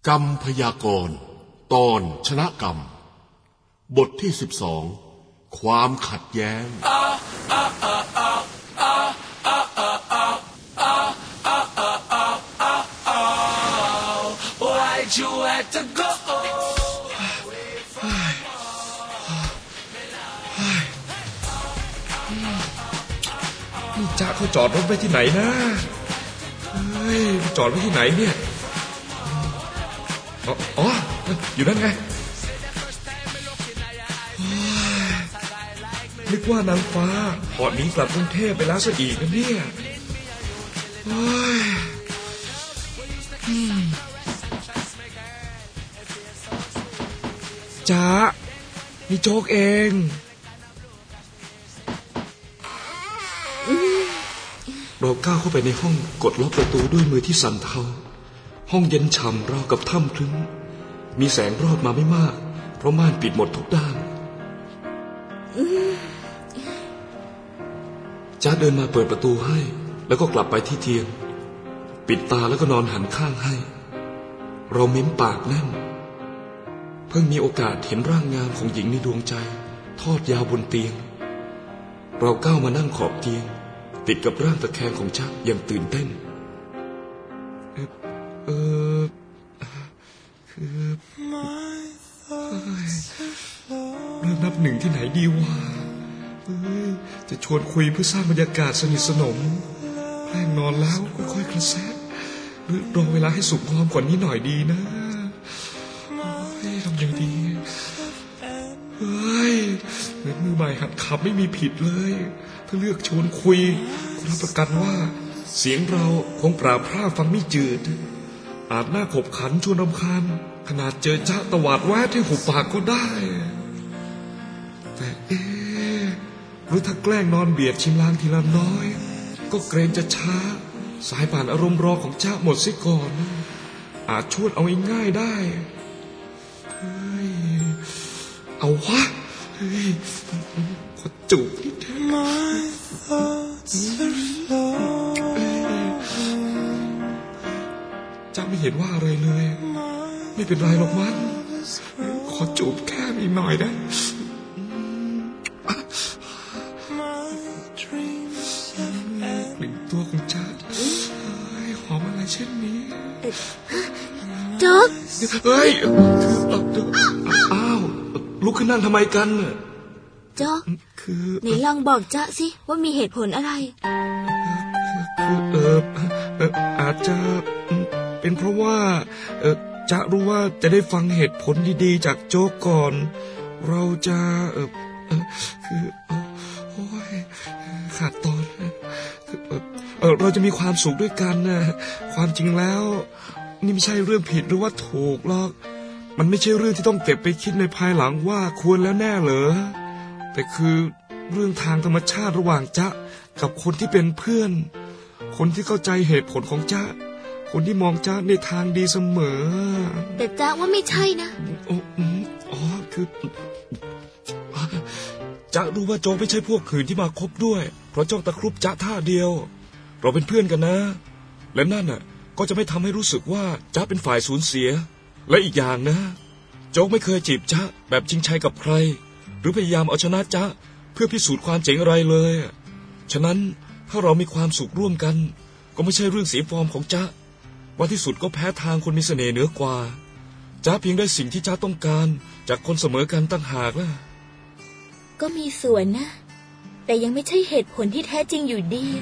กรรมพยากรณ์ตอนชนะกรรมบทที่12ความขัดแย้งนี่จ๊ะเขาจอดรถไว้ที่ไหนนะจอดไว้ที่ไหนเนี่ยอ๋ออยู่นั่นไงนึกว่านางฟ้าหอดหนีกลับกรุงเทพไปแล้วซะอีกนะเนี่ยจ๊ะนี่โจ๊กเองเราก้าวเข้าไปในห้องกดล็อกประตูด้วยมือที่สั่นเทาห้องเย็นฉ่ำราวกับถ้ำครึ้มมีแสงรอดมาไม่มากเพราะม่านปิดหมดทุกด้านจ๊ะเดินมาเปิดประตูให้แล้วก็กลับไปที่เตียงปิดตาแล้วก็นอนหันข้างให้เราเม้มปากแน่นเพิ่งมีโอกาสเห็นร่างงามของหญิงในดวงใจทอดยาวบนเตียงเราก้าวมานั่งขอบเตียงติดกับร่างตะแคงของจ๊ะอย่างตื่นเต้นคือเริ่มนับหนึ่งที่ไหนดีวะจะชวนคุยเพื่อสร้างบรรยากาศสนิทสนมแกล้งนอนแล้วค่อยๆกระแซะหรือรอเวลาให้สุกงอมกว่านี้หน่อยดีนะทำยังดีเหมือนมือใหม่หัดขับไม่มีผิดเลยถ้าเลือกชวนคุยรับประกันว่าเสียงเราคงปราบพร่าฟังไม่จืดอาจหน้าขบขันชวนรำคาญขนาดเจอจ๊ะตวาดแวะที่หุบปากก็ได้แต่หรือถ้าแกล้งนอนเบียดชิมลางทีละน้อยก็เกรงจะช้าสายป่านอารมณ์รอของจ๊ะหมดซิก่อนอาจชวนเอาง่ายๆได้เอาวะขอจูบนิดเดียวจ๊ะไม่เห็นว่าอะไรเลยไม่เป็นไรหรอกมั้งขอจูบแค่อีกหน่อยนะกลิ่นตัวของจ๊ะหอมอะไรเช่นนี้โจ๊กอ้าวลุกขึ้นนั่งทำไมกันโจ๊กไหนลองบอกจ๊ะสิว่ามีเหตุผลอะไรอาจจะเป็นเพราะว่าจ๊ะรู้ว่าจะได้ฟังเหตุผลดีๆจากโจ๊กก่อนเราจะคือโอ้ยขาดตอนเราจะมีความสุขด้วยกันนะความจริงแล้วนี่ไม่ใช่เรื่องผิดหรือว่าถูกหรอกมันไม่ใช่เรื่องที่ต้องเก็บไปคิดในภายหลังว่าควรแล้วแน่เหรอแต่คือเรื่องทางธรรมชาติระหว่างจ๊ะกับคนที่เป็นเพื่อนคนที่เข้าใจเหตุผลของจ๊ะคนที่มองจ๊ะในทางดีเสมอแต่จ๊ะว่าไม่ใช่นะคือจ๊ะรู้ว่าโจ๊กไม่ใช่พวกขืนที่มาคบด้วยเพราะจ้องตะครุบจ๊ะท่าเดียวเราเป็นเพื่อนกันนะและนั่นน่ะก็จะไม่ทำให้รู้สึกว่าจ๊ะเป็นฝ่ายสูญเสียและอีกอย่างนะโจ๊กไม่เคยจีบจ๊ะแบบจริงใจกับใครหรือพยายามเอาชนะจ๊ะเพื่อพิสูจน์ความเจ๋งอะไรเลยฉะนั้นถ้าเรามีความสุขร่วมกันก็ไม่ใช่เรื่องเสียฟอร์มของจ๊ะว่าที่สุดก็แพ้ทางคนมีเสน่ห์เหนือกว่าจ๊ะเพียงได้สิ่งที่จ๊ะต้องการจากคนเสมอกันตั้งหากล่ะก็มีส่วนนะแต่ยังไม่ใช่เหตุผลที่แท้จริงอยู่ดี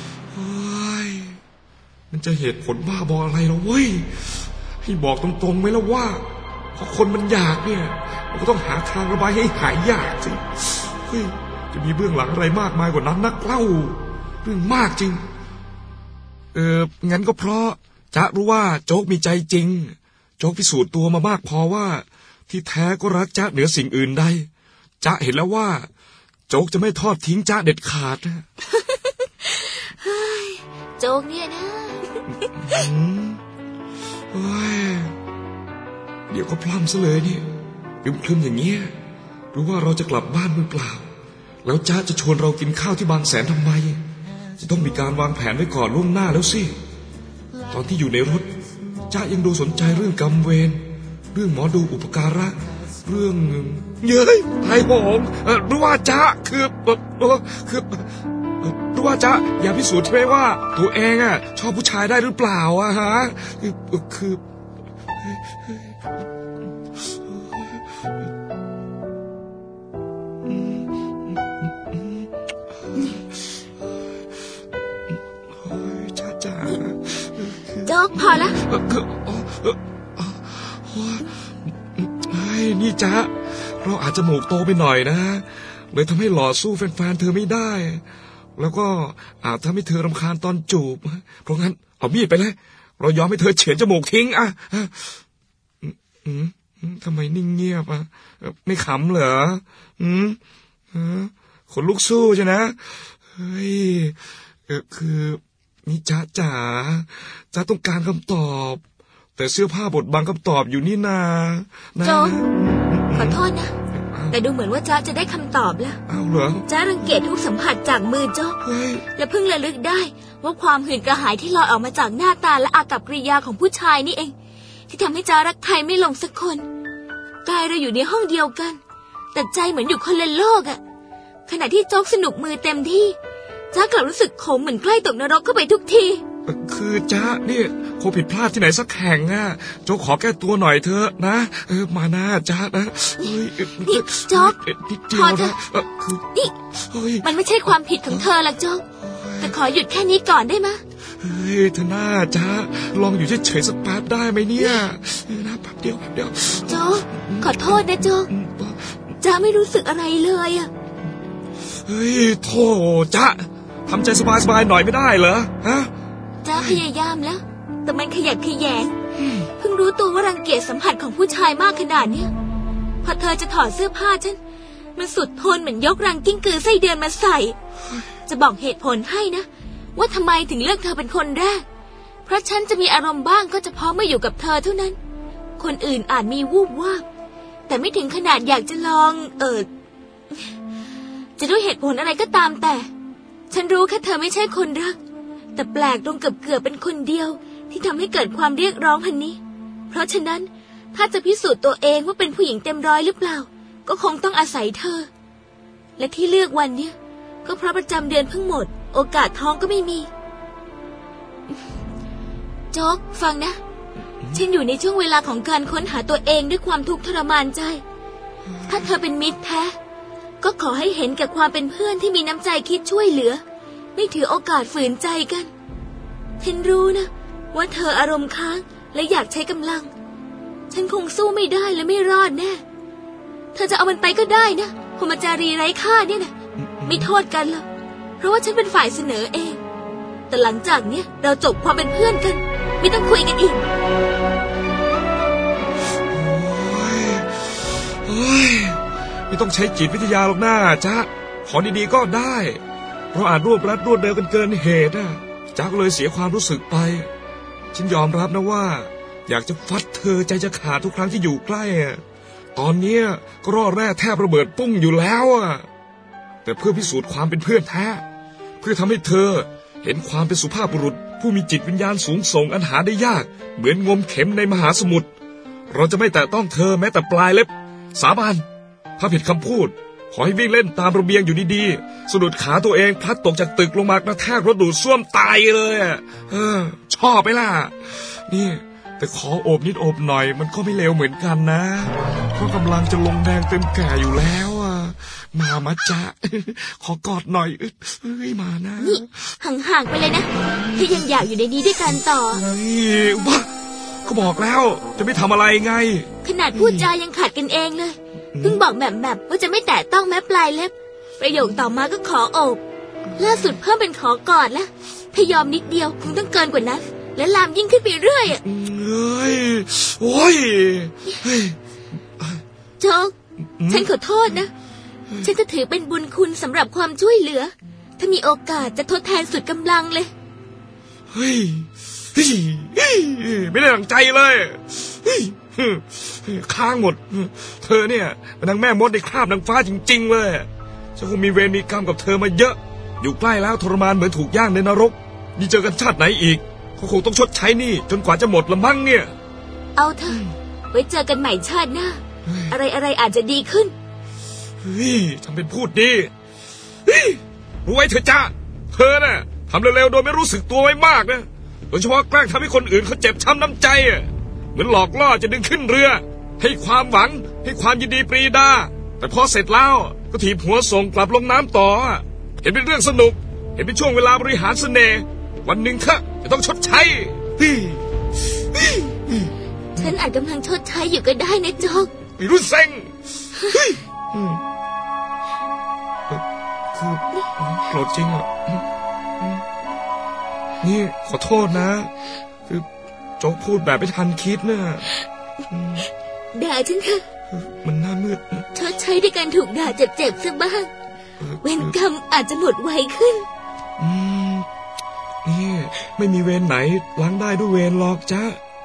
มันจะเหตุผลบ้าบออะไรล่ะเว้ยให้บอกตรงๆไหมล่ะว่าพอคนมันอยากเนี่ยมันก็ต้องหาทางระบายให้หายอยากสิจะมีเบื้องหลังอะไรมากมายกว่านั้นนักเล่าเรื่องมากจริงงั้นก็เพราะจ๊ะรู้ว่าโจ๊กมีใจจริงโจ๊กพิสูจน์ตัวมามากพอว่าที่แท้ก็รักจ๊ะเหนือสิ่งอื่นใดจ๊ะเห็นแล้วว่าโจ๊กจะไม่ทอดทิ้งจ๊ะเด็ดขาดโจ๊กเนี่ยนะเดี๋ยวก็พล่ำซะเลยนี่คลึมๆอย่างเงี้ยหรือว่าเราจะกลับบ้านมือเปล่าแล้วจ๊ะจะชวนเรากินข้าวที่บางแสนทำไมจะต้องมีการวางแผนไว้ก่อนล่วงหน้าแล้วสิตอนที่อยู่ในรถจ๊ะยังดูสนใจเรื่องกรรมเวรเรื่องหมอดูอุปการะเรื่องเย้ยไทยหงรู้ว่าจ๊ะคือรู้ว่าจ๊ะอยากพิสูจน์ใช่ไหมว่าตัวเองอ่ะชอบผู้ชายได้หรือเปล่าอะฮะคือโจ๊กพอละนี่จ๊ะเราอาจจะหมูกโตไปหน่อยนะเลยทำให้หล่อสู้แฟนๆเธอไม่ได้แล้วก็อาจทำให้เธอรำคาญตอนจูบเพราะงั้นเอามีดไปเลยเรายอมให้เธอเฉือนจมูกทิ้งอ่ะทำไมนิ่งเงียบอ่ะไม่ขำเหรอขนลุกสู้ใช่นะเฮ้ยคือนี่จ๊ะจ๋าต้องการคำตอบแต่เสื้อผ้าบดบังคำตอบอยู่นี่นาโจขอโทษนะแต่ดูเหมือนว่าจ๊ะจะได้คำตอบแล้วอ้าวเหรอจ๊ะรังเกียจทุกสัมผัสจากมือโจและเพิ่งระลึกได้ว่าความหื่นกระหายที่ลอยออกมาจากหน้าตาและอากัปกิริยาของผู้ชายนี่เองที่ทำให้จ๊ะรักใครไม่ลงสักคนกายเราอยู่ในห้องเดียวกันแต่ใจเหมือนอยู่คนละโลกอะขณะที่โจ๊กสนุกมือเต็มที่จ๊ะกลับรู้สึกขมเหมือนใกล้ตกนรกเข้าไปทุกทีคือจ๊ะนี่คงผิดพลาดที่ไหนสักแห่งอ่ะโจ๊กขอแก้ตัวหน่อยเถอะนะมาหน้าจ๊ะนะนี่โจ๊กพอเถอะนี่มันไม่ใช่ความผิดของเธอหรอกโจ๊กแต่ขอหยุดแค่นี้ก่อนได้ไหมเฮ้ยเธอหน้าจ๊ะลองอยู่เฉยๆสักแป๊บได้ไหมเนี่ยนะแป๊บเดียวโจ๊กขอโทษนะโจ๊กจ๊ะไม่รู้สึกอะไรเลยอ่ะเฮ้ยโธ่จ๊ะทำใจสบายๆหน่อยไม่ได้เหรอฮะจ๊ะพยายามแล้วแต่มันขยักขยแยงเพิ่งรู้ตัวว่ารังเกียจสัมผัสของผู้ชายมากขนาดเนี้ยพอเธอจะถอดเสื้อผ้าฉันมันสุดทนเหมือนยกรังกิ้งกือไส้เดือนมาใส่จะบอกเหตุผลให้นะว่าทำไมถึงเลือกเธอเป็นคนแรกเพราะฉันจะมีอารมณ์บ้างก็เฉพาะเมื่ออยู่กับเธอเท่านั้นคนอื่นอาจมีวูบวาบแต่ไม่ถึงขนาดอยากจะลองจะด้วยเหตุผลอะไรก็ตามแต่ฉันรู้แค่เธอไม่ใช่คนรักแต่แปลกตรงเกือบเป็นคนเดียวที่ทำให้เกิดความเรียกร้องพันนี้เพราะฉะนั้นถ้าจะพิสูจน์ตัวเองว่าเป็นผู้หญิงเต็มร้อยหรือเปล่าก็คงต้องอาศัยเธอและที่เลือกวันเนี้ยก็เพราะประจำเดือนเพิ่งหมดโอกาสท้องก็ไม่มีโจ๊กฟังนะฉันอยู่ในช่วงเวลาของการค้นหาตัวเองด้วยความทุกข์ทรมานใจถ้าเธอเป็นมิตรแท้ก็ขอให้เห็นแก่ความเป็นเพื่อนที่มีน้ำใจคิดช่วยเหลือไม่ถือโอกาสฝืนใจกันฉันรู้นะว่าเธออารมณ์ค้างและอยากใช้กำลังฉันคงสู้ไม่ได้และไม่รอดแน่เธอจะเอามันไปก็ได้นะพรหมจารีไร้ค่าเนี่ยนะไม่โทษกันหรอกเพราะว่าฉันเป็นฝ่ายเสนอเองแต่หลังจากเนี้ยเราจบความเป็นเพื่อนกันไม่ต้องคุยกันอีกไม่ต้องใช้จิตวิทยาหรอกหน้าจ๊ะขอดีๆก็ได้เพราะอาจรวบรัดรวดเร็วกันเกินเหตุจ๊ะก็เลยเสียความรู้สึกไปฉันยอมรับนะว่าอยากจะฟัดเธอใจจะขาดทุกครั้งที่อยู่ใกล้ตอนนี้ก็ร่อแร่แทบระเบิดปุ้งอยู่แล้วแต่เพื่อพิสูจน์ความเป็นเพื่อนแท้เพื่อทำให้เธอเห็นความเป็นสุภาพบุรุษผู้มีจิตวิญญาณสูงส่งอันหาได้ยากเหมือนงมเข็มในมหาสมุทรเราจะไม่แตะต้องเธอแม้แต่ปลายเล็บสาบานถ้าผิดคำพูดขอให้วิ่งเล่นตามระเบียงอยู่ดีๆสะดุดขาตัวเองพลัดตกจากตึกลงมากระแทกรถดูดซ่วมตายเลยชอบไหมล่ะนี่แต่ขอโอบนิดโอบหน่อยมันก็ไม่เลวเหมือนกันนะเพราะกำลังจะลงแดงเต็มแก่อยู่แล้วมาจ๊ะขอกอดหน่อยมานะนี่ห่างๆไปเลยนะที่ยังอยากอยู่ในนี้ด้วยกันต่อว้าก็บอกแล้วจะไม่ทำอะไรไงขนาดพูดจายังขัดกันเองเลยเพิ่งบอกแบบว่าจะไม่แตะต้องแม้ปลายเล็บประโยคต่อมาก็ขอโอบล่าสุดเพิ่มเป็นขอกอดแล้วถ้ายอมนิดเดียวคงต้องเกินกว่านั้นและลามยิ่งขึ้นไปเรื่อยโอ้ยโจ๊กฉันขอโทษนะฉันจะถือเป็นบุญคุณสำหรับความช่วยเหลือถ้ามีโอกาสจะทดแทนสุดกำลังเลยไม่ได้ตั้งใจเลยค้างหมดเธอเนี่ยเป็นนางแม่มดในคราบนางฟ้าจริงๆเลยฉันคงมีเวรมีกรรมกับเธอมาเยอะอยู่ใกล้แล้วทรมานเหมือนถูกย่างในนรกนี่เจอกันชาติไหนอีกเขาคงต้องชดใช้หนี้จนกว่าจะหมดละมั้งเนี่ยเอาเถอะไว้เจอกันใหม่ชาติหน้าอะไรอาจจะดีขึ้นเฮ้ยทำเป็นพูดดีรู้ไว้เถอะจ้าเธอน่ะทำเร็วๆโดยไม่รู้สึกตัวไว้มากนะโดยเฉพาะแกล้งทำให้คนอื่นเขาเจ็บช้ำน้ำใจเหมือนหลอกล่อจะดึงขึ้นเรือให้ความหวังให้ความยินดีปรีดาแต่พอเสร็จแล้วก็ถีบหัวส่งกลับลงน้ำต่อเห็นเป็นเรื่องสนุกเห็นเป็นช่วงเวลาบริหารเสน่ห์วันหนึ่งเธอจะต้องชดใช้ฉันอาจกำลังชดใช้อยู่ก็ได้นะโจ๊กไม่รู้เซ็งคือโกรธจริงอ่ะนี่ขอโทษนะคือโจ๊กพูดแบบไม่ทันคิดนะด่าฉันเถอะมันน่ามืดชดใช้ด้วยการถูกด่าเจ็บๆซะบ้างเวรกรรมอาจจะหมดไวขึ้นนี่ไม่มีเวรไหนล้างได้ด้วยเวรหรอกจ๊ะ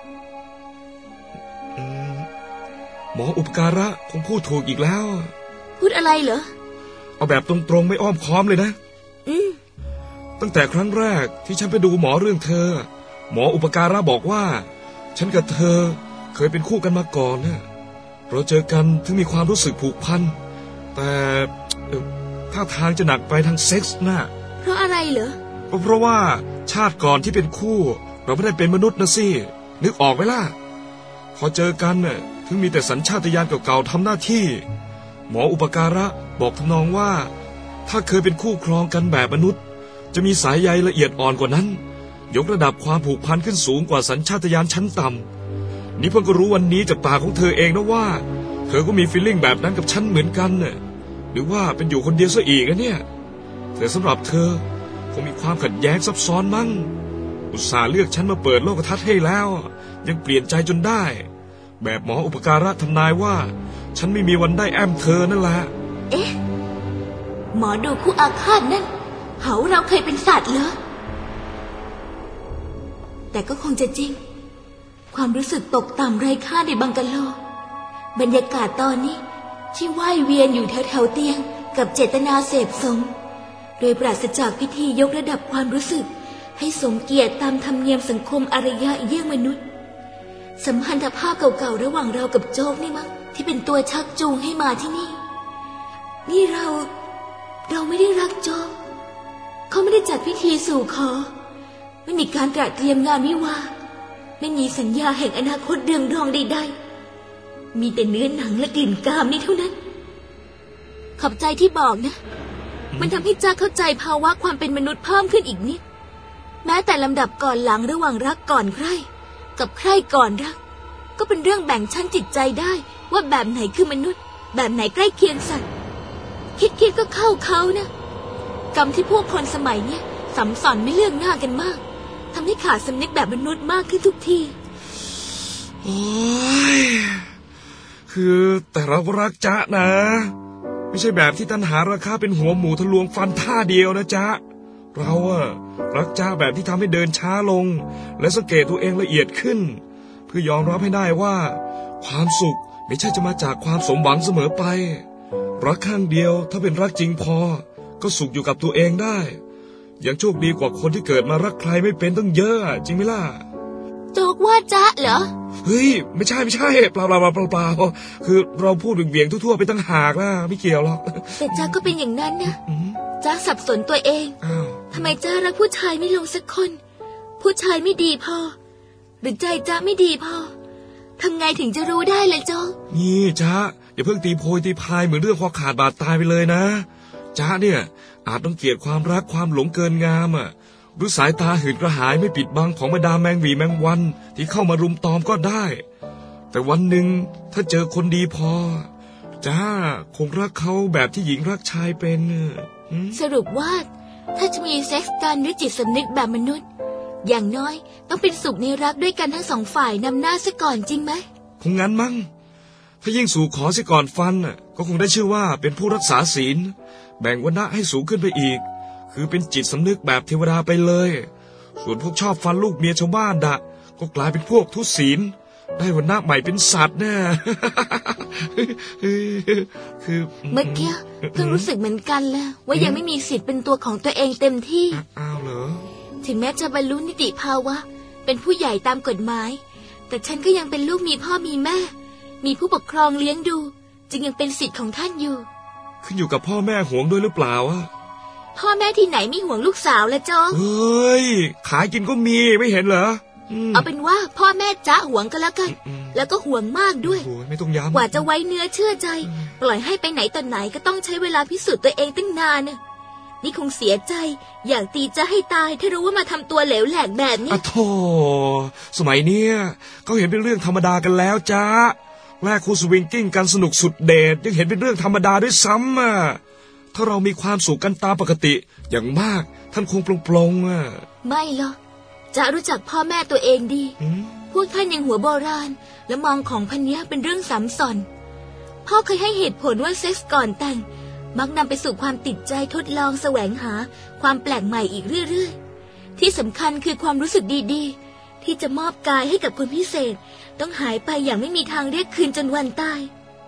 หมออุปการะคงพูดถูกอีกแล้วพูดอะไรเหรอเอาแบบตรงๆไม่อ้อมค้อมเลยนะตั้งแต่ครั้งแรกที่ฉันไปดูหมอเรื่องเธอหมออุปการะบอกว่าฉันกับเธอเคยเป็นคู่กันมาก่อนนะเราเจอกันถึงมีความรู้สึกผูกพันแต่ท่าทางจะหนักไปทางเซ็กส์นะเพราะอะไรเหรอก็เพราะว่าชาติก่อนที่เป็นคู่เราไม่ได้เป็นมนุษย์นะสินึกออกไหมล่ะพอเจอกันน่ะถึงมีแต่สัญชาตญาณเก่าๆทำหน้าที่หมออุปการะบอกทำนองว่าถ้าเคยเป็นคู่ครองกันแบบมนุษย์จะมีสายใยละเอียดอ่อนกว่านั้นยกระดับความผูกพันขึ้นสูงกว่าสัญชาตญาณชั้นต่ำนี่เพิ่งก็รู้วันนี้จากปากของเธอเองนะว่าเธอก็มีฟีลลิ่งแบบนั้นกับฉันเหมือนกันน่ะหรือว่าเป็นอยู่คนเดียวซะอีกอะเนี่ยแต่สำหรับเธอคงมีความขัดแย้งซับซ้อนมั้งอุตส่าห์เลือกฉันมาเปิดโลกทัศน์ให้แล้วยังเปลี่ยนใจจนได้แบบหมออุปการะทำนายว่าฉันไม่มีวันได้แอมเธอนั่นแหละเอ๊ะหมอดูคู่อาฆาตนั่นเหาเราเคยเป็นสัตว์เหรอแต่ก็คงจะจริงความรู้สึกตกต่ำไร้ค่าในบังกะโลบรรยากาศตอนนี้ที่ว่ายเวียนอยู่แถวเตียงกับเจตนาเสพสมโดยปราศจากพิธียกระดับความรู้สึกให้สมเกียรติตามธรรมเนียมสังคมอารยะเยี่ยงมนุษย์สัมพันธภาพเก่าๆระหว่างเรากับโจ๊กนี่มั้งที่เป็นตัวชักจูงให้มาที่นี่เราไม่ได้รักโจ๊กเขาไม่ได้จัดพิธีสู่ขอไม่มีการตระเตรียมงานวิวาห์ไม่มีสัญญาแห่งอนาคตเรืองรองใดๆมีแต่เนื้อหนังและกลิ่นกามนี่เท่านั้นขอบใจที่บอกนะมันทำให้จ้าเข้าใจภาวะความเป็นมนุษย์เพิ่มขึ้นอีกนิดแม้แต่ลำดับก่อนหลังระหว่างรักก่อนใครกับใครก่อนรักก็เป็นเรื่องแบ่งชั้นจิตใจได้ว่าแบบไหนคือมนุษย์แบบไหนใกล้เคียงสัตว์คิดก็เข้าเขานะกรรมที่พวกคนสมัยเนี้ยสัมสอนไม่เลือกหน้ากันมากทำให้ขาดสำนึกแบบมนุษย์มากขึ้นทุกทีโอ้ยคือแต่เรารักจ๊ะนะไม่ใช่แบบที่ตัณหาราคาเป็นหัวหมูทะลวงฟันท่าเดียวนะจ๊ะเรารักจ๊ะแบบที่ทำให้เดินช้าลงและสังเกตตัวเองละเอียดขึ้นเพื่อยอมรับให้ได้ว่าความสุขไม่ใช่จะมาจากความสมหวังเสมอไปรักข้างเดียวถ้าเป็นรักจริงพอก็สุขอยู่กับตัวเองได้ยังโชคดีกว่าคนที่เกิดมารักใครไม่เป็นตั้งเยอะจริงไหมล่ะโจ๊กว่าจ๊ะเหรอเฮ้ยไม่ใช่เปล่าคือเราพูดเบี่ยงทั่วๆไปตั้งหากนะไม่เกี่ยวหรอกแต่จ๊ะก็เป็นอย่างนั้นนะจ๊ะสับสนตัวเองทำไมจ๊ะรักผู้ชายไม่ลงสักคนผู้ชายไม่ดีพอหรือใจจ๊ะไม่ดีพอทำไงถึงจะรู้ได้ล่ะโจ๊กนี่จ๊ะอย่าเพิ่งตีโพยตีพายเหมือนเรื่องคอขาดบาดตายไปเลยนะจ๊ะเนี่ยอาจต้องเกลียดความรักความหลงเกินงามหรือสายตาหื่นกระหายไม่ปิดบังของบรรดาแมงหวีแมงวันที่เข้ามารุมตอมก็ได้แต่วันหนึ่งถ้าเจอคนดีพอจ้าคงรักเขาแบบที่หญิงรักชายเป็นสรุปว่าถ้าจะมีเซ็กส์กันด้วยจิตสำนึกแบบมนุษย์อย่างน้อยต้องเป็นสุขในรักด้วยกันทั้งสองฝ่ายนำหน้าซะก่อนจริงไหมคงงั้นมั้งถ้ายิ่งสู่ขอซะก่อนฟันก็คงได้ชื่อว่าเป็นผู้รักษาศีลแบ่งวรรณะให้สูงขึ้นไปอีกคือเป็นจิตสำนึกแบบเทวดาไปเลยส่วนพวกชอบฟันลูกเมียชาวบ้านก็กลายเป็นพวกทุศีลได้วรรณะใหม่เป็นสัตว์แน่คือเมื่อกี้เพิ่งรู้สึกเหมือนกันแล้วว่ายังไม่มีสิทธิ์เป็นตัวของตัวเองเต็มที่อ้าวเหรอถึงแม้จะบรรลุนิติภาวะเป็นผู้ใหญ่ตามกฎหมายแต่ฉันก็ยังเป็นลูกมีพ่อมีแม่มีผู้ปกครองเลี้ยงดูจึงยังเป็นสิทธิ์ของท่านอยู่ขึ้นอยู่กับพ่อแม่ห่วงด้วยหรือเปล่าอะพ่อแม่ที่ไหนไม่ห่วงลูกสาวละจ๊อกเฮ้ยขายกินก็มีไม่เห็นเหรอเอาเป็นว่าพ่อแม่จ๊ะห่วงกันแล้วกันแล้วก็ห่วงมากด้วยไม่ต้องย้ำกว่าจะไว้เนื้อเชื่อใจปล่อยให้ไปไหนตอนไหนก็ต้องใช้เวลาพิสูจน์ตัวเองตั้งนานน่ะนี่คงเสียใจอยากตีจ๊ะให้ตายถ้ารู้ว่ามาทำตัวเหลวแหลกแบบนี้โธ่สมัยเนี้ยเขาเห็นเป็นเรื่องธรรมดากันแล้วจ๊ะแลกคู่สวิงกิ้งกันสนุกสุดเดชยังเห็นเป็นเรื่องธรรมดาด้วยซ้ำอ่ะถ้าเรามีความสุขกันตามปกติอย่างมากท่านคงปลงๆอ่ะไม่หรอกจ๊ะรู้จักพ่อแม่ตัวเองดีพวกท่านยังหัวโบราณและมองของพันนี้เป็นเรื่องซ้ำซ้อนพ่อเคยให้เหตุผลว่าเซ็กส์ก่อนแต่งมักนำไปสู่ความติดใจทดลองแสวงหาความแปลกใหม่อีกเรื่อยๆที่สำคัญคือความรู้สึกดีๆที่จะมอบกายให้กับคนพิเศษต้องหายไปอย่างไม่มีทางเรียกคืนจนวันตาย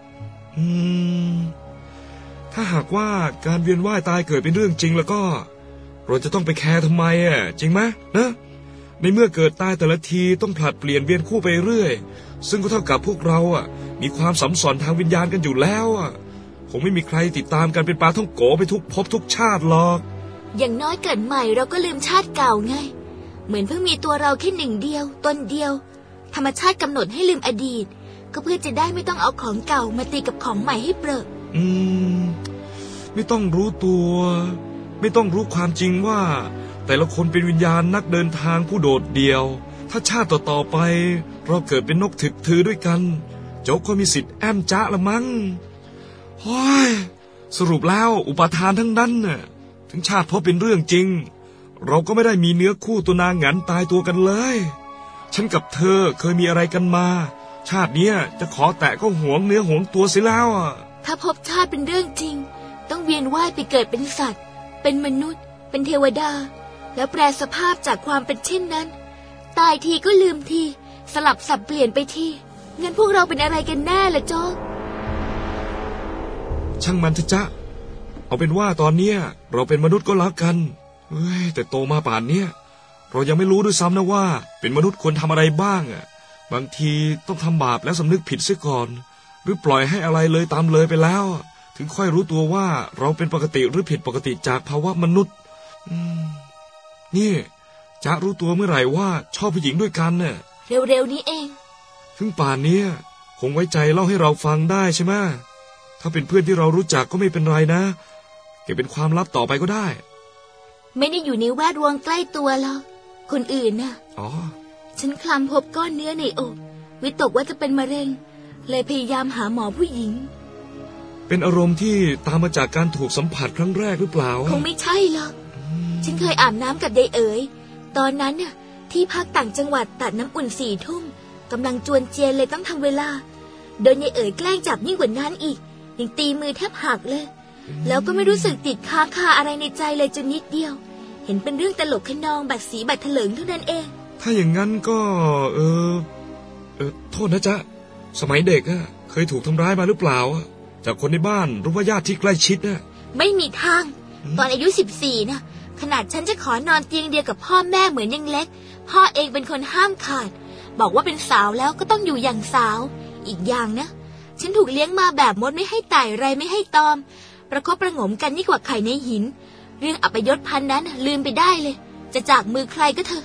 ถ้าหากว่าการเวียนว่ายตายเกิดเป็นเรื่องจริงแล้วก็เราจะต้องไปแคร์ทำไมอ่ะจริงไหมนะในเมื่อเกิดตายแต่ละทีต้องผลัดเปลี่ยนเวียนคู่ไปเรื่อยซึ่งก็เท่ากับพวกเราอ่ะมีความสัมพันธ์ทางวิญญาณกันอยู่แล้วอ่ะคงไม่มีใครติดตามกันเป็นปลาท่องโกไปทุกภพทุกชาติหรอกอย่างน้อยเกิดใหม่เราก็ลืมชาติเก่าไงเหมือนเพิ่งมีตัวเราแค่หนึ่งเดียวตนเดียวธรรมชาติกำหนดให้ลืมอดีตก็เพื่อจะได้ไม่ต้องเอาของเก่ามาตีกับของใหม่ให้เปรอะไม่ต้องรู้ตัวไม่ต้องรู้ความจริงว่าแต่ละคนเป็นวิญญาณนักเดินทางผู้โดดเดี่ยวถ้าชาติต่อๆไปเราเกิดเป็นนกถึกถือด้วยกันโจ๊กก็มีสิทธิ์แอมจ๊ะละมั้งโอ้ยสรุปแล้วอุปทานทั้งนั้นน่ะถึงชาติพบเป็นเรื่องจริงเราก็ไม่ได้มีเนื้อคู่ตัวนางหงันตายตัวกันเลยฉันกับเธอเคยมีอะไรกันมาชาติเนี้ยจะขอแตะก็หวงเนื้อหวงตัวเสียแล้วอ่ะถ้าพบชาติเป็นเรื่องจริงต้องเวียนว่ายไปเกิดเป็นสัตว์เป็นมนุษย์เป็นเทวดาแล้วแปรสภาพจากความเป็นเช่นนั้นตายทีก็ลืมทีสลับสับเปลี่ยนไปทีงั้นพวกเราเป็นอะไรกันแน่ล่ะโจ๊กช่างมันเถอะจ๊ะเอาเป็นว่าตอนเนี้ยเราเป็นมนุษย์ก็แล้วกันเฮ้ยแต่โตมาป่านเนี้ยเรายังไม่รู้ด้วยซ้ำนะว่าเป็นมนุษย์ควรทำอะไรบ้างอ่ะบางทีต้องทำบาปแล้วสำนึกผิดเสียก่อนหรือปล่อยให้อะไรเลยตามเลยไปแล้วถึงค่อยรู้ตัวว่าเราเป็นปกติหรือผิดปกติจากภาวะมนุษย์นี่จ๊ะรู้ตัวเมื่อไหร่ว่าชอบผู้หญิงด้วยกันเนี่ยเร็วๆนี้เองถึงป่านนี้คงไว้ใจเล่าให้เราฟังได้ใช่ไหมถ้าเป็นเพื่อนที่เรารู้จักก็ไม่เป็นไรนะเก็บเป็นความลับต่อไปก็ได้ไม่ได้อยู่ในแวดวงใกล้ตัวหรอกคนอื่นน่ะฉันคลำพบก้อนเนื้อในอกวิตกว่าจะเป็นมะเร็งเลยพยายามหาหมอผู้หญิงเป็นอารมณ์ที่ตามมาจากการถูกสัมผัสครั้งแรกหรือเปล่าคงไม่ใช่หรอกฉันเคยอาบน้ำกับยายเอ๋ยตอนนั้นน่ะที่พักต่างจังหวัดตัดน้ำอุ่น4 ทุ่มกำลังจวนเจียนเลยต้องทำเวลาโดนยายเอ๋ยแกล้งจับยิ่งกว่านั้นอีกยังตีมือแทบหักเลยแล้วก็ไม่รู้สึกติดค้างคาอะไรในใจเลยจนนิดเดียวเห็นเป็นเรื่องตลกขนองบัดสีบัดเถลิงเท่านั้นเองถ้าอย่างนั้นก็โทษนะจ๊ะสมัยเด็กอะเคยถูกทำร้ายมาหรือเปล่าจากคนในบ้านหรือว่าญาติที่ใกล้ชิดน่ะไม่มีทางตอนอายุ14นะขนาดฉันจะขอนอนเตียงเดียวกับพ่อแม่เหมือนยังเล็กพ่อเองเป็นคนห้ามขาดบอกว่าเป็นสาวแล้วก็ต้องอยู่อย่างสาวอีกอย่างนะฉันถูกเลี้ยงมาแบบมดไม่ให้ไต่ไรไม่ให้ตอมประคบประหงมกันยิ่งกว่าไข่ในหินเรื่องอัปยศพันนั้นลืมไปได้เลยจะจากมือใครก็เถอะ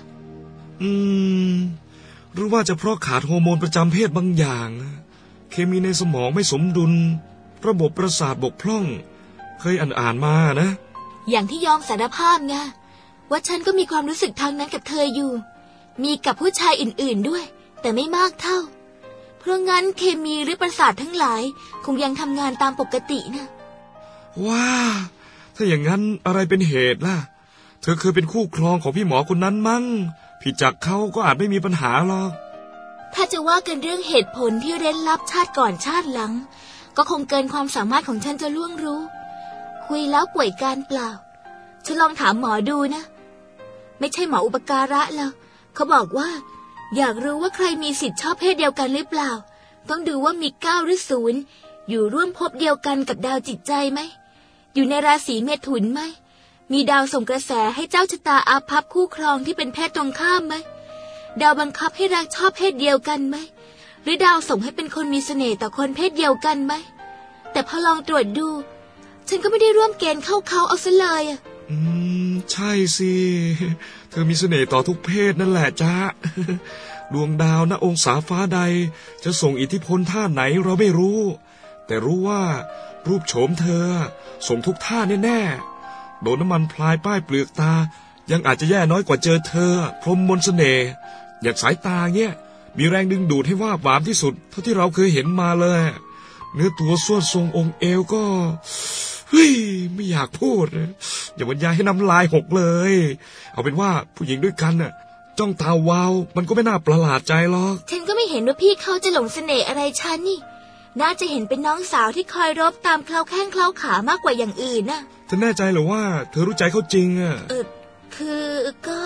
หรือว่าจะเพราะขาดฮอร์โมนประจำเพศบางอย่างเคมีในสมองไม่สมดุลระบบประสาทบกพร่องเคยอ่านมานะอย่างที่ยอมสารภาพไงว่าฉันก็มีความรู้สึกทางนั้นกับเธออยู่มีกับผู้ชายอื่นๆด้วยแต่ไม่มากเท่าเพราะงั้นเคมีหรือประสาททั้งหลายคงยังทำงานตามปกตินะว้าถ้าอย่างนั้นอะไรเป็นเหตุล่ะเธอเคยเป็นคู่ครองของพี่หมอคนนั้นมั้งผิดจากเขาก็อาจไม่มีปัญหาหรอกถ้าจะว่ากันเรื่องเหตุผลที่เร้นลับชาติก่อนชาติหลังก็คงเกินความสามารถของฉันจะล่วงรู้คุยแล้วป่วยการเปล่าฉันลองถามหมอดูนะไม่ใช่หมออุปการะแล้วเขาบอกว่าอยากรู้ว่าใครมีสิทธิ์ชอบเพศเดียวกันหรือเปล่าต้องดูว่ามี9 หรือ 0อยู่ร่วมภพเดียวกันกับดาวจิตใจไหมอยู่ในราศีเมถุนไหมมีดาวส่งกระแสให้เจ้าชะตาอาภัพคู่ครองที่เป็นเพศตรงข้ามไหมดาวบังคับให้รักชอบเพศเดียวกันไหมหรือดาวส่งให้เป็นคนมีเสน่ห์ต่อคนเพศเดียวกันไหมแต่พอลองตรวจดูฉันก็ไม่ได้ร่วมเกณฑ์เข้าเขาเอาซะเลยอ่ะใช่สิเธอมีเสน่ห์ต่อทุกเพศนั่นแหละจ๊ะดวงดาวณองศาฟ้าใดจะส่งอิทธิพลท่าไหนเราไม่รู้แต่รู้ว่ารูปโฉมเธอส่งทุกท่าแน่ๆโดนน้ำมันพลายป้ายเปลือกตายังอาจจะแย่น้อยกว่าเจอเธอพรหมมนต์เสน่ห์อย่างสายตาเนี่ยมีแรงดึงดูดให้ว่าหวามที่สุดเท่าที่เราเคยเห็นมาเลยเนื้อตัวส่วนทรงองค์เอวก็เฮ้ยไม่อยากพูดอย่าบรรยายให้น้ำลายหกเลยเอาเป็นว่าผู้หญิงด้วยกันน่ะจ้องตาวาวมันก็ไม่น่าประหลาดใจหรอกฉันก็ไม่เห็นว่าพี่เขาจะหลงเสน่ห์อะไรฉันนี่น่าจะเห็นเป็นน้องสาวที่คอยรบตามเคล้าแข้งเคล้าขามากกว่าอย่างอื่นน่ะเธอแน่ใจหรือว่าเธอรู้ใจเขาจริงอ่ะคือก็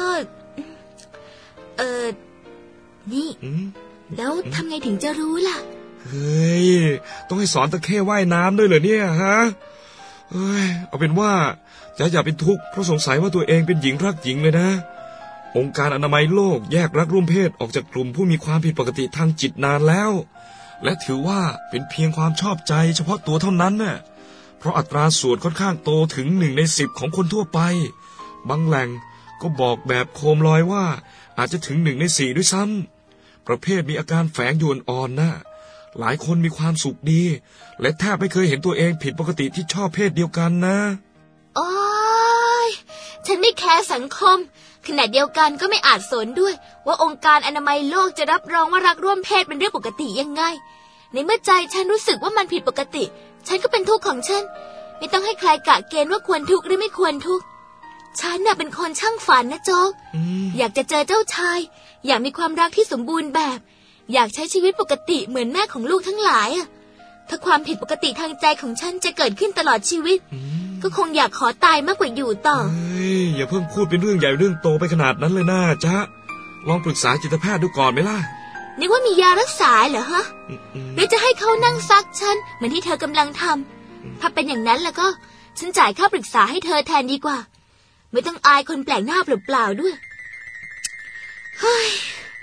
นี่แล้วทำไงถึงจะรู้ล่ะเฮ้ยต้องให้สอนตะเข้ว่ายน้ำด้วยเหรอเนี่ยฮะเอ้ยเอาเป็นว่าอย่าเป็นทุกข์เพราะสงสัยว่าตัวเองเป็นหญิงรักหญิงเลยนะองค์การอนามัยโลกแยกรักร่วมเพศออกจากกลุ่มผู้มีความผิดปกติทางจิตนานแล้วและถือว่าเป็นเพียงความชอบใจเฉพาะตัวเท่านั้นน่ะเพราะอัตราส่วนค่อนข้างโตถึง1 ใน 10ของคนทั่วไปบางแหล่งก็บอกแบบโคมลอยว่าอาจจะถึง1 ใน 4ด้วยซ้ำประเภทมีอาการแฝงอยู่อ่อนนะหลายคนมีความสุขดีและแทบไม่เคยเห็นตัวเองผิดปกติที่ชอบเพศเดียวกันนะโอ๊ยฉันไม่แคร์สังคมขณะเดียวกันก็ไม่อาจสนด้วยว่าองค์การอนามัยโลกจะรับรองว่ารักร่วมเพศเป็นเรื่องปกติยังไงในเมื่อใจฉันรู้สึกว่ามันผิดปกติฉันก็เป็นทุกข์ของฉันไม่ต้องให้ใครกะเกณฑ์ว่าควรทุกข์หรือไม่ควรทุกข์ฉันน่ะเป็นคนช่างฝันนะโจ๊กอยากจะเจอเจ้าชายอยากมีความรักที่สมบูรณ์แบบอยากใช้ชีวิตปกติเหมือนแม่ของลูกทั้งหลายอ่ะถ้าความผิดปกติทางใจของฉันจะเกิดขึ้นตลอดชีวิตก็คงอยากขอตายมากกว่าอยู่ต่ออย่าเพิ่งพูดเป็นเรื่องใหญ่เรื่องโตไปขนาดนั้นเลยนะจ๊ะลองปรึกษาจิตแพทย์ดูก่อนไหมล่ะนึกว่ามียารักษาเหรอฮะหรือจะให้เขานั่งซักฉันเหมือนที่เธอกำลังทำถ้าเป็นอย่างนั้นแล้วก็ฉันจ่ายค่าปรึกษาให้เธอแทนดีกว่าไม่ต้องอายคนแปลกหน้าเปล่าๆด้วยเฮ้ย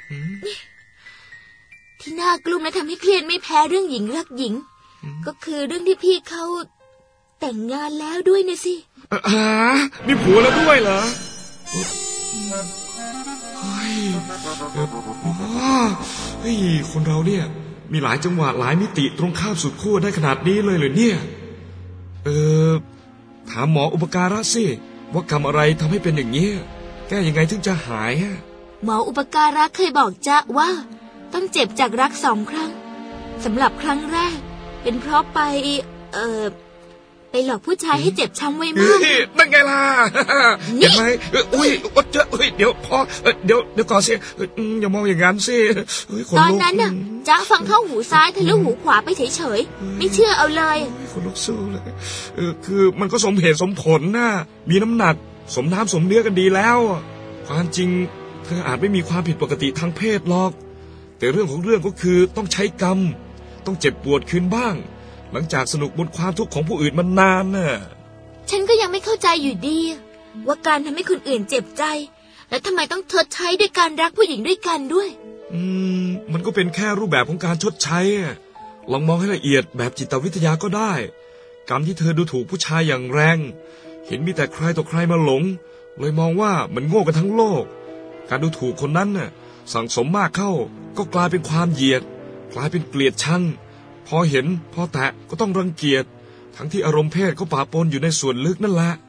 ที่น่ากลุ้มและทำให้เครียดไม่แพ้เรื่องหญิงรักหญิงก็คือเรื่องที่พี่เขาแต่งงานแล้วด้วยนะสิมีผัวแล้วด้วยเหรอเฮ้ยคนเราเนี่ยมีหลายจังหวะหลายมิติตรงข้ามสุดขั้วได้ขนาดนี้เลยเหรอเนี่ยถามหมออุปการะสิว่ากรรมอะไรทำให้เป็นอย่างนี้แก้ยังไงถึงจะหายหมออุปการะเคยบอกจ๊ะว่าต้องเจ็บจากรัก2 ครั้งสำหรับครั้งแรกเป็นเพราะไปหลอกผู้ชายให้เจ็บช้ำไว้มากนั่นไงล่ะเห็นไหมอุ้ยเดี๋ยวพอเดี๋ยวก่อนสิอย่ามองอย่างนั้นสิตอนนั้นน่ะจ๊ะฟังเข้าหูซ้ายทะลุหูขวาไปเฉยๆไม่เชื่อเอาเลยคนลุกสู้เลยคือมันก็สมเหตุสมผลนะมีน้ำหนักสมน้ำสมเนื้อกันดีแล้วความจริงเธออาจไม่มีความผิดปกติทางเพศหรอกแต่เรื่องของเรื่องก็คือต้องใช้กรรมต้องเจ็บปวดคืนบ้างหลังจากสนุกบนความทุกข์ของผู้อื่นมานานน่ะฉันก็ยังไม่เข้าใจอยู่ดีว่าการทำให้คนอื่นเจ็บใจแล้วทำไมต้องชดใช้ด้วยการรักผู้หญิงด้วยกันด้วยมันก็เป็นแค่รูปแบบของการชดใช้ลองมองให้ละเอียดแบบจิตวิทยาก็ได้กรรมที่เธอดูถูกผู้ชายอย่างแรงเห็นมีแต่ใครต่อใครมาหลงเลยมองว่ามันโง่กันทั้งโลกการดูถูกคนนั้นน่ะสั่งสมมากเข้าก็กลายเป็นความเหยียดกลายเป็นเกลียดชังพอเห็นพอแตะก็ต้องรังเกียจทั้งที่อารมณ์เพศก็ปะปนอยู่ในส่วนลึกนั่นแหละ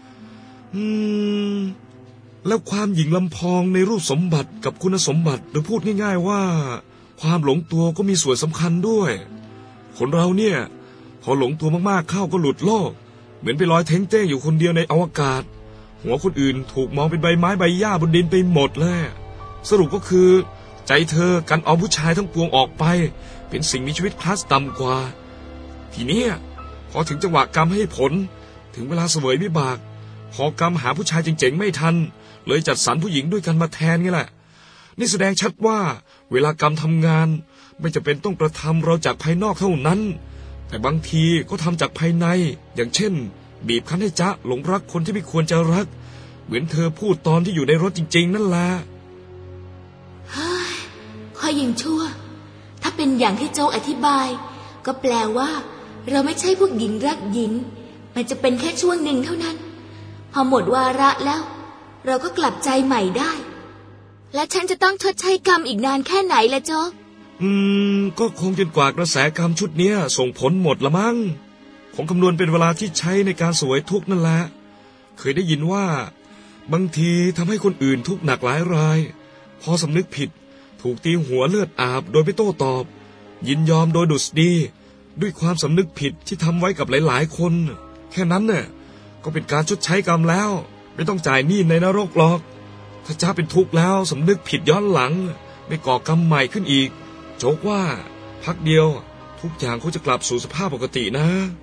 แล้วความหญิงลำพองในรูปสมบัติกับคุณสมบัติหรือพูดง่ายๆว่าความหลงตัวก็มีส่วนสำคัญด้วยคนเราเนี่ยพอหลงตัวมากๆเข้าก็หลุดโลกเหมือนไปลอยเท้งเต้อยู่คนเดียวในอวกาศหัวคนอื่นถูกมองเป็นใบไม้ใบหญ้าบนดินไปหมดเลยสรุปก็คือใจเธอกันเอาผู้ชายทั้งปวงออกไปเป็นสิ่งมีชีวิตคลาสต่ำกว่าทีนี้พอถึงจังหวะกรรมให้ผลถึงเวลาเสวยวิบากพอกรรมหาผู้ชายเจ๋งๆไม่ทันเลยจัดสรรผู้หญิงด้วยกันมาแทนไงแหละนี่แสดงชัดว่าเวลากรรมทำงานไม่จำเป็นต้องกระทำเราจากภายนอกเท่านั้นแต่บางทีก็ทำจากภายในอย่างเช่นบีบคั้นให้จ๊ะหลงรักคนที่ไม่ควรจะรักเหมือนเธอพูดตอนที่อยู่ในรถจริงๆนั่นแหละข้อยังชั่วถ้าเป็นอย่างที่โจ๊กอธิบายก็แปลว่าเราไม่ใช่พวกหญิงรักหญิงมันจะเป็นแค่ช่วงหนึ่งเท่านั้นพอหมดวาระแล้วเราก็กลับใจใหม่ได้และฉันจะต้องชดใช้กรรมอีกนานแค่ไหนล่ะโจ๊กก็คงจนกว่ากระแสกรรมชุดเนี้ยส่งผลหมดละมั้งผมคำนวณเป็นเวลาที่ใช้ในการสวยทุกข์นั่นแหละเคยได้ยินว่าบางทีทำให้คนอื่นทุกข์หนักหลายรายพอสำนึกผิดถูกตีหัวเลือดอาบโดยไม่โต้ตอบยินยอมโดยดุษฎีด้วยความสำนึกผิดที่ทำไว้กับหลายๆคนแค่นั้นน่ะก็เป็นการชดใช้กรรมแล้วไม่ต้องจ่ายหนี้ในนรกหรอกถ้าจ้าเป็นทุกข์แล้วสำนึกผิดย้อนหลังไม่ก่อกรรมใหม่ขึ้นอีกโจ๊กว่าพักเดียวทุกอย่างก็จะกลับสู่สภาพปกตินะ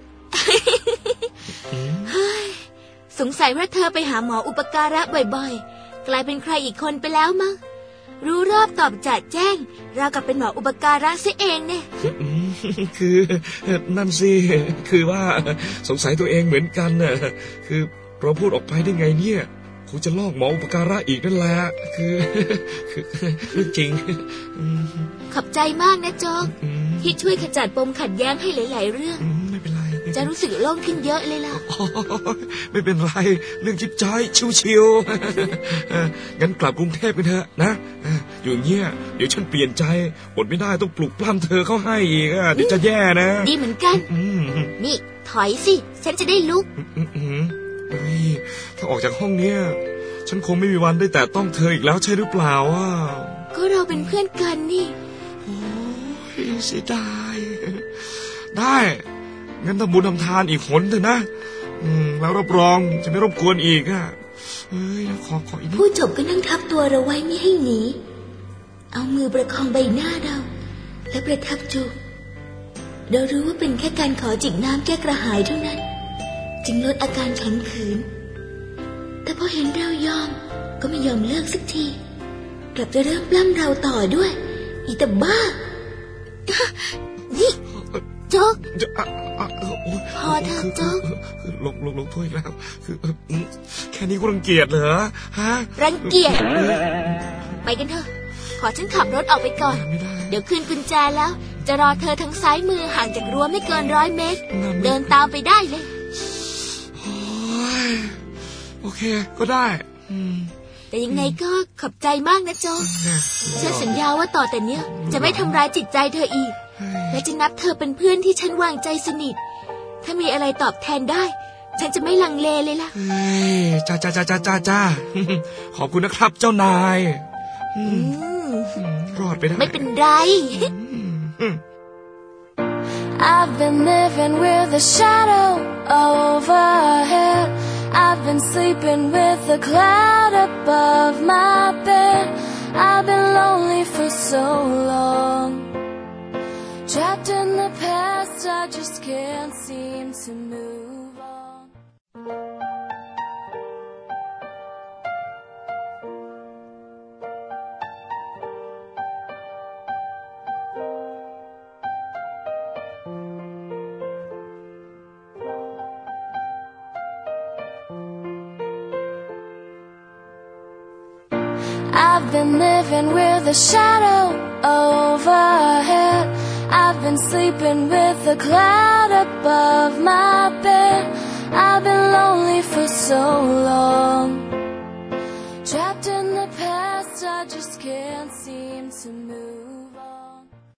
สงสัยว่าเธอไปหาหมออุปการะบ่อยๆกลายเป็นใครอีกคนไปแล้วมั้งรู้รอบตอบจัดแจ้งเรากับเป็นหมออุปการะเสียเองเนี่ยคือนั่นสิคือว่าสงสัยตัวเองเหมือนกันน่ะคือเราพูดออกไปได้ไงเนี่ยคงจะลอกหมออุปการะอีกนั่นแหละคือเรื่องจริงขอบใจมากนะโจ๊กที่ช่วยขจัดปมขัดแย้งให้หลายๆเรื่องไม่เป็นไรจะรู้สึกโล่งขึ้นเยอะเลยล่ะไม่เป็นไรเรื่องจิ๊บจ้อยชิวๆงั้นกลับกรุงเทพกันเถอะนะอยู่เงี้ยเดี๋ยวฉันเปลี่ยนใจอดไม่ได้ต้องปลุกปล้ำเธอเข้าให้อีกเดี๋ยวจะแย่นะดีเหมือนกันนี่ถอยสิฉันจะได้ลุกถ้าออกจากห้องเนี้ยฉันคงไม่มีวันได้แต่ต้องเธออีกแล้วใช่หรือเปล่าก็เราเป็นเพื่อนกันนี่โอ้ยเสียดายได้งั้นทำบุญทำทานอีกหนเถอะนะแล้วรับรองจะไม่รบกวนอีกขออีกผู้จบก็นั่งทับตัวเราไว้ไม่ให้หนีเอามือประคองใบหน้าเราและประทับจูบเรารู้ว่าเป็นแค่การขอจิบน้ำแก้กระหายเท่านั้นจึงลดอาการขังขืนแต่พอเห็นเรายอมก็ไม่ยอมเลิกสักทีกลับจะเริ่มปล้ำเราต่อด้วยอีตาบ้านี่โจ๊กพอเถอะโจ๊กลงถ้วยแล้วคือแค่นี้ก็รังเกียจเหรอฮะรังเกียจไปกันเถอะขอฉันขับรถออกไปก่อนเดี๋ยวคืนกุญแจแล้วจะรอเธอทางซ้ายมือห่างจากรั้วไม่เกิน100 เมตรเดินตามไปได้เลยโอเคก็ได้แต่ยังไงก็ขอบใจมากนะโจ๊กฉันสัญญาว่าต่อแต่เนี้ยจะไม่ทำร้ายจิตใจเธออีกและจะนับเธอเป็นเพื่อนที่ฉันวางใจสนิทถ้ามีอะไรตอบแทนได้ฉันจะไม่ลังเลเลยล่ะจ้าขอบคุณนะครับเจ้านายรอดไปได้ไม่เป็นไร I've been living with a shadow overhead I've been sleeping with a cloud above my bed I've been lonely for so long Trapped in the past I just can't seem to move on I've been living with a shadow overhead I've been sleeping with a cloud above my bed I've been lonely for so long Trapped in the past I just can't seem to move